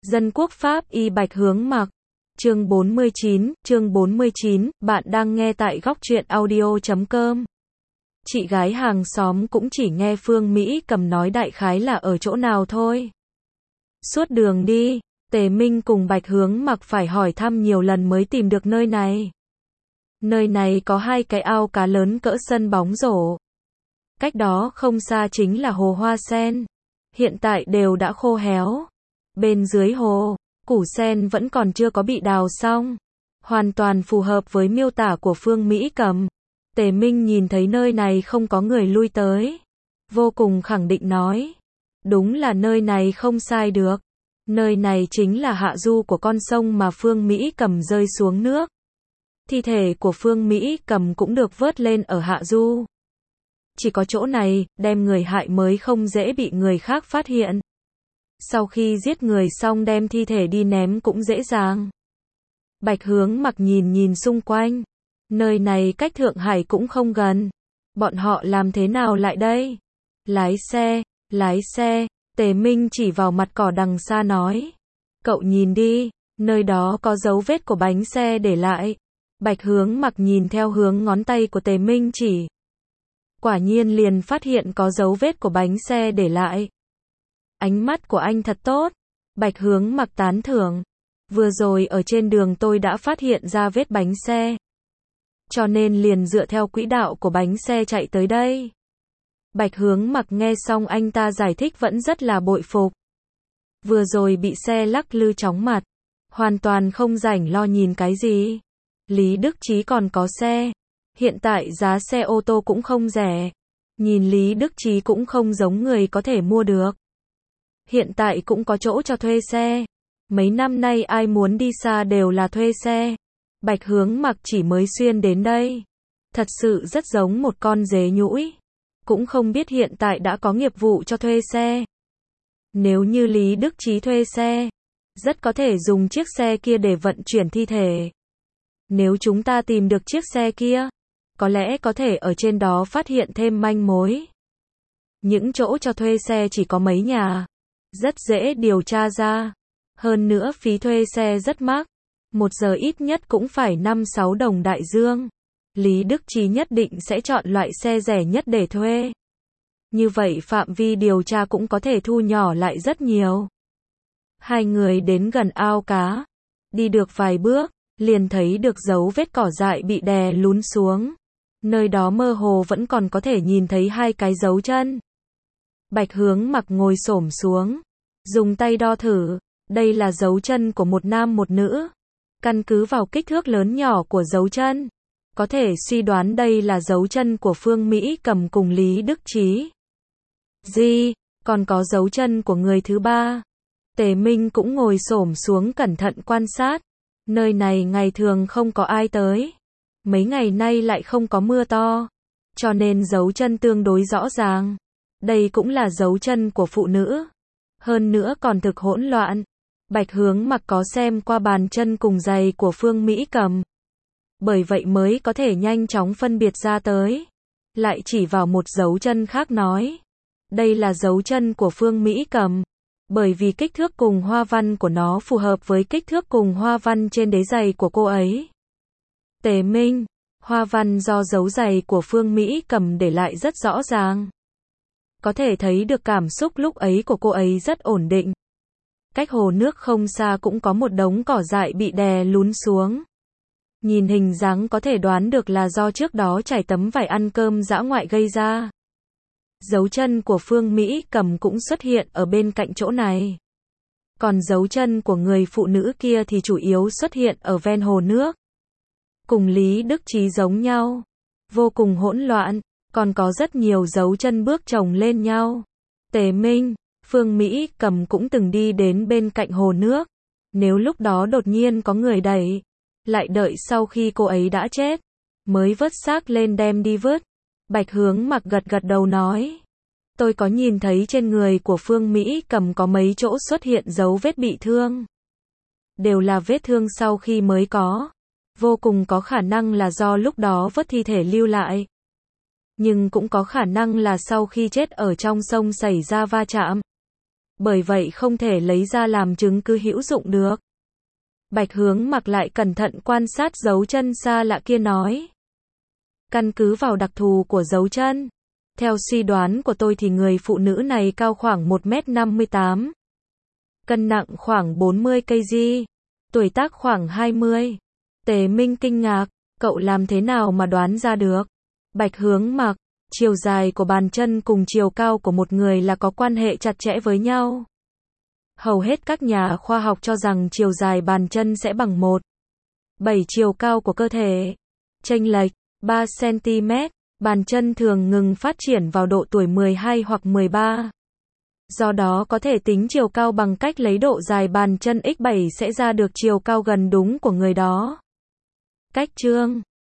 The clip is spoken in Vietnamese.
Dân quốc Pháp y Bạch Hướng Mặc. Chương 49, bạn đang nghe tại góc truyện audio.com. Chị gái hàng xóm cũng chỉ nghe Phương Mỹ Cầm nói đại khái là ở chỗ nào thôi. Suốt đường đi, Tề Minh cùng Bạch Hướng Mặc phải hỏi thăm nhiều lần mới tìm được nơi này. Nơi này có 2 cái ao cá lớn cỡ sân bóng rổ. Cách đó không xa chính là hồ hoa sen. Hiện tại đều đã khô héo. Bên dưới hồ, củ sen vẫn còn chưa có bị đào xong. Hoàn toàn phù hợp với miêu tả của Phương Mỹ Cầm. Tề Minh nhìn thấy nơi này không có người lui tới. Vô cùng khẳng định nói. Đúng là nơi này không sai được. Nơi này chính là hạ du của con sông mà Phương Mỹ Cầm rơi xuống nước. Thi thể của Phương Mỹ Cầm cũng được vớt lên ở hạ du. Chỉ có chỗ này, đem người hại mới không dễ bị người khác phát hiện. Sau khi giết người xong đem thi thể đi ném cũng dễ dàng. Bạch Hướng Mặc nhìn xung quanh. Nơi này cách Thượng Hải cũng không gần. Bọn họ làm thế nào lại đây? Lái xe, Tề Minh chỉ vào mặt cỏ đằng xa nói. Cậu nhìn đi, nơi đó có dấu vết của bánh xe để lại. Bạch Hướng Mặc nhìn theo hướng ngón tay của Tề Minh chỉ. Quả nhiên liền phát hiện có dấu vết của bánh xe để lại. Ánh mắt của anh thật tốt. Bạch Hướng Mặc tán thưởng. Vừa rồi ở trên đường tôi đã phát hiện ra vết bánh xe. Cho nên liền dựa theo quỹ đạo của bánh xe chạy tới đây. Bạch Hướng Mặc nghe xong anh ta giải thích vẫn rất là bội phục. Vừa rồi bị xe lắc lư chóng mặt. Hoàn toàn không rảnh lo nhìn cái gì. Lý Đức Chí còn có xe. Hiện tại giá xe ô tô cũng không rẻ. Nhìn Lý Đức Chí cũng không giống người có thể mua được. Hiện tại cũng có chỗ cho thuê xe. Mấy năm nay ai muốn đi xa đều là thuê xe. Bạch Hướng Mặc chỉ mới xuyên đến đây. Thật sự rất giống một con dế nhũi. Cũng không biết hiện tại đã có nghiệp vụ cho thuê xe. Nếu như Lý Đức Chí thuê xe, rất có thể dùng chiếc xe kia để vận chuyển thi thể. Nếu chúng ta tìm được chiếc xe kia, có lẽ có thể ở trên đó phát hiện thêm manh mối. Những chỗ cho thuê xe chỉ có mấy nhà. Rất dễ điều tra ra. Hơn nữa phí thuê xe rất mắc. 1 giờ ít nhất cũng phải 5-6 đồng đại dương. Lý Đức Chí nhất định sẽ chọn loại xe rẻ nhất để thuê. Như vậy phạm vi điều tra cũng có thể thu nhỏ lại rất nhiều. 2 người đến gần ao cá. Đi được vài bước, liền thấy được dấu vết cỏ dại bị đè lún xuống. Nơi đó mơ hồ vẫn còn có thể nhìn thấy 2 cái dấu chân. Bạch Hướng Mặc ngồi xổm xuống, dùng tay đo thử. Đây là dấu chân của một nam một nữ. Căn cứ vào kích thước lớn nhỏ của dấu chân, có thể suy đoán đây là dấu chân của Phương Mỹ Cầm cùng Lý Đức Chí. Còn có dấu chân của người thứ ba. Tề Minh cũng ngồi xổm xuống cẩn thận quan sát. Nơi này ngày thường không có ai tới. Mấy ngày nay lại không có mưa to. Cho nên dấu chân tương đối rõ ràng. Đây cũng là dấu chân của phụ nữ. Hơn nữa còn thực hỗn loạn. Bạch Hướng Mặc có xem qua bàn chân cùng giày của Phương Mỹ Cầm. Bởi vậy mới có thể nhanh chóng phân biệt ra tới. Lại chỉ vào một dấu chân khác nói. Đây là dấu chân của Phương Mỹ Cầm. Bởi vì kích thước cùng hoa văn của nó phù hợp với kích thước cùng hoa văn trên đế giày của cô ấy. Tề Minh, hoa văn do dấu giày của Phương Mỹ Cầm để lại rất rõ ràng. Có thể thấy được cảm xúc lúc ấy của cô ấy rất ổn định. Cách hồ nước không xa cũng có một đống cỏ dại bị đè lún xuống. Nhìn hình dáng có thể đoán được là do trước đó trải tấm vải ăn cơm dã ngoại gây ra. Dấu chân của Phương Mỹ Cầm cũng xuất hiện ở bên cạnh chỗ này. Còn dấu chân của người phụ nữ kia thì chủ yếu xuất hiện ở ven hồ nước. Cùng Lý Đức Chí giống nhau. Vô cùng hỗn loạn. Còn có rất nhiều dấu chân bước chồng lên nhau. Tề Minh, Phương Mỹ Cầm cũng từng đi đến bên cạnh hồ nước. Nếu lúc đó đột nhiên có người đẩy, lại đợi sau khi cô ấy đã chết, mới vớt xác lên đem đi vứt. Bạch Hướng Mặc gật đầu nói. Tôi có nhìn thấy trên người của Phương Mỹ Cầm có mấy chỗ xuất hiện dấu vết bị thương. Đều là vết thương sau khi mới có. Vô cùng có khả năng là do lúc đó vớt thi thể lưu lại. Nhưng cũng có khả năng là sau khi chết ở trong sông xảy ra va chạm. bởi vậy không thể lấy ra làm chứng cứ hữu dụng được. Bạch Hướng Mặc lại cẩn thận quan sát dấu chân xa lạ kia nói. Căn cứ vào đặc thù của dấu chân, theo suy đoán của tôi thì người phụ nữ này cao khoảng 1m58, cân nặng khoảng 40 kg, tuổi tác khoảng 20. Tề Minh kinh ngạc, cậu làm thế nào mà đoán ra được? Bạch Hướng Mặc, chiều dài của bàn chân cùng chiều cao của một người là có quan hệ chặt chẽ với nhau. Hầu hết các nhà khoa học cho rằng chiều dài bàn chân sẽ bằng 1/7 chiều cao của cơ thể. Chênh lệch 3 cm, bàn chân thường ngừng phát triển vào độ tuổi 12 hoặc 13. Do đó có thể tính chiều cao bằng cách lấy độ dài bàn chân x7 sẽ ra được chiều cao gần đúng của người đó. Cách chương